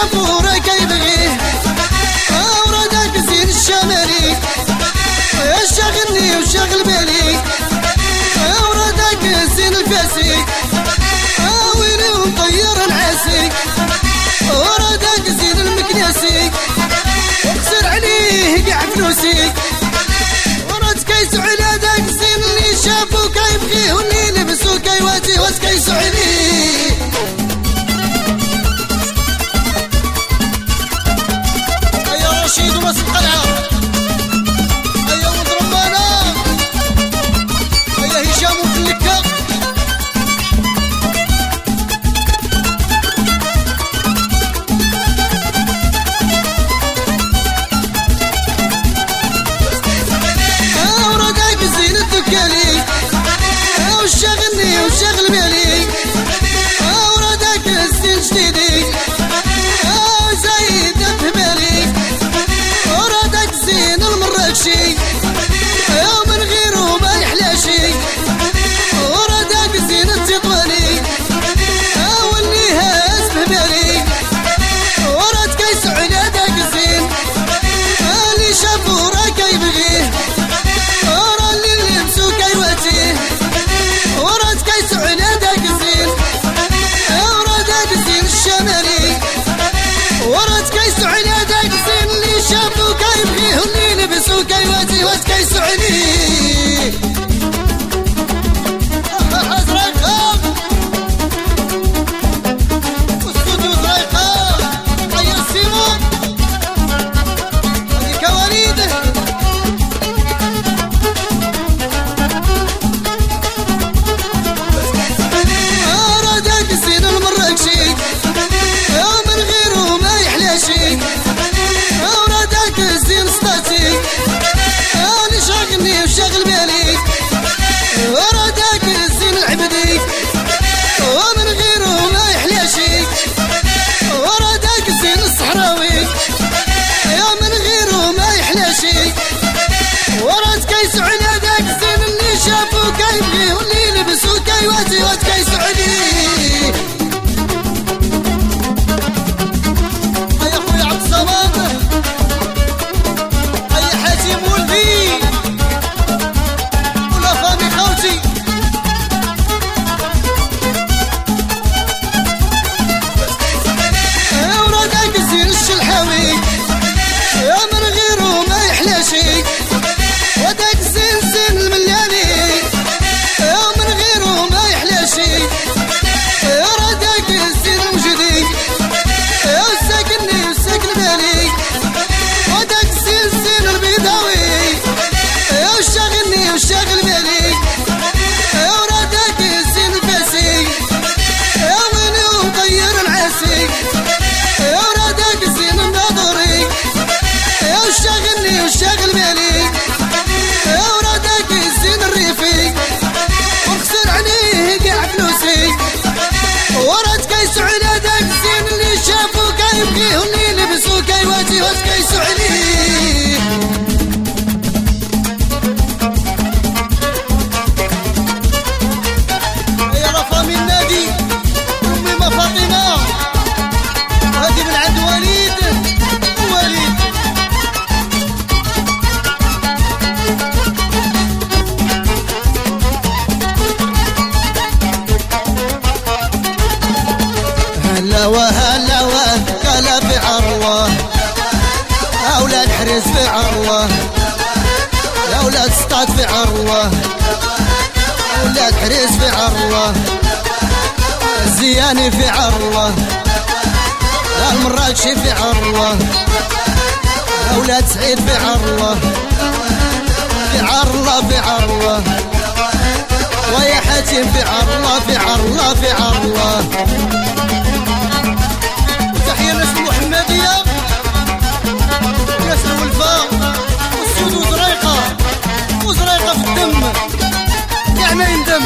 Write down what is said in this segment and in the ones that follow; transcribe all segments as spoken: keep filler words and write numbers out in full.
شافو راك يبغيه ورادك زين الشمالي شاغلني وشاغل بالي ورادك زين الفاسي ويلي ومطير نعاسي ورادك زين المكناسي وخسر عليه قاع فلوسي وراد كيسو على داك زين اللي شافو كيبغيه واللي لبسو كيواتي واش كيسو عليه هيا رشيد وراس القلعة هيا ولد رمانة هيا هشام وفلكة الدكالي وشاغلني وشاغل بالي ورادك الزين جديدي زايد في بالي ورادك زين المراكشي من غيره ما يحلاشي ورادك زين التطواني واللي هاز في بالي وراد كيسو على داك زين اللي شافو راك يبغيه وراد كيسو على داك زين ورادك زين الشمالي وراد كيسو على داك زين اللي شافو كيبغيه واللي لبسو كيواتي واش كيسو عليه زريقة واستوديو زريقة حيا السيمون هذيك وليد من غيره ما يحلاشي ورادك الزين سطاتي انا شاغلني وشاغل بالي ورادك الزين العبدي ومن غيره ما يحلاشي ورادك الزين الصحراوي من غيره ما يحلاشي وراد كيسو على داك الزين اللي شافو كيبغيه واللي لبسو كيواتي واد كيسو عليه وداك زين زين الملياني من غيره ما يحلاشي ورادك زين المجدي وساكنني وساكن بالي وداك زين زين البيضاوي وشاغلني وشاغل بالي ورادك زين الفاسي ويلي ومطير نعاسي ورادك زين الناظري وشاغلني وشاغل بالي ورادك الزين الريفي وخسر عليه قاع فلوسي وراد كيسو على داك الزين اللي شافو كيبغيه واللي لبسو كيواتي واش كيسو عليه هيا لا فامي النادي امي ما فاطمة هادي من عند وليد وليد هلا وهلا وهلا في عروة أولاد حريز في عروة أولاد سطات في عروة أولاد حريز في عروة الزياني في عروة المراكشي في عروة أولاد سعيد في عروة في عروة في عروة ويا حاتم في عروة في عروة في عروة وتحية الناس المحمدية وناس الولفة والسود وزريقة وزريقة في الدم كاع ما يندم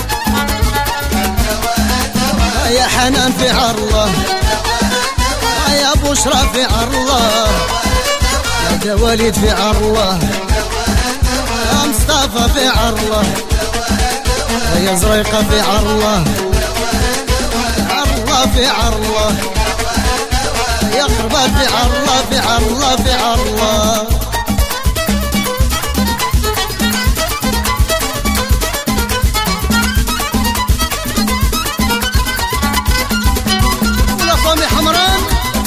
يا حنان في عروة يا بشرى في عروة يا دواليد في عروة يا مصطفى في عروة يا زريقة في عروة عروة في عروة يا قربة في الله في الله في الله. ولا فامي حمران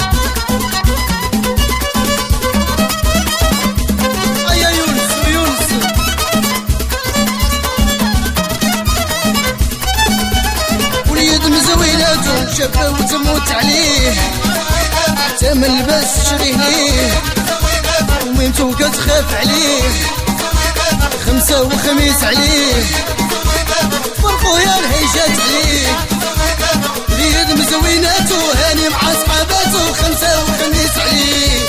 أيا يونس ويونس وليد مزويناتو شابة وتموت عليه تمن بس شريه ليه وميمتو كتخاف عليه خمسة وخميس عليه فرقو يا الهيجات عليه وليد مزويناتو هاني مع صحاباتو خمسة وخميس عليه.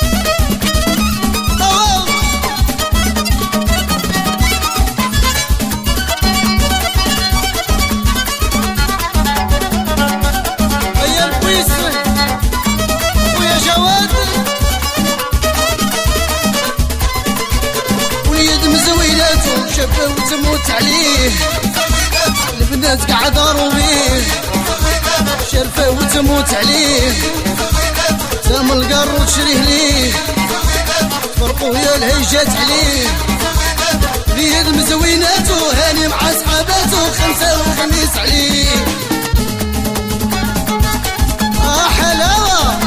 شابة وتموت عليه البنات قعدارو بيه شرفة وتموت عليه تام القر وتشريه ليه فرقو يا الهيجات عليه بيد مزويناتو هاني مع صحاباتو خمسة وخميس عليه. آه حلاوة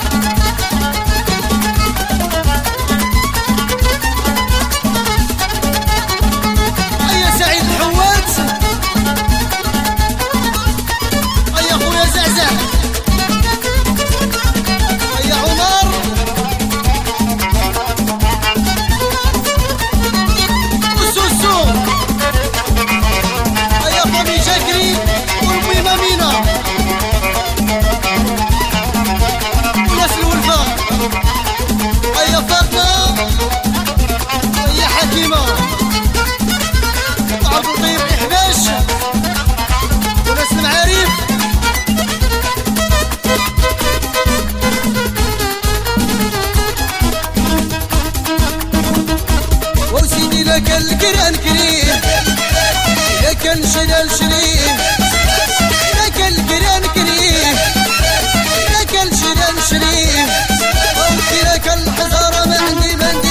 القران كريم لك الشلال شريف لك القران كريم لك الشلال شريف وانت لك الحزاره ما عندي بندي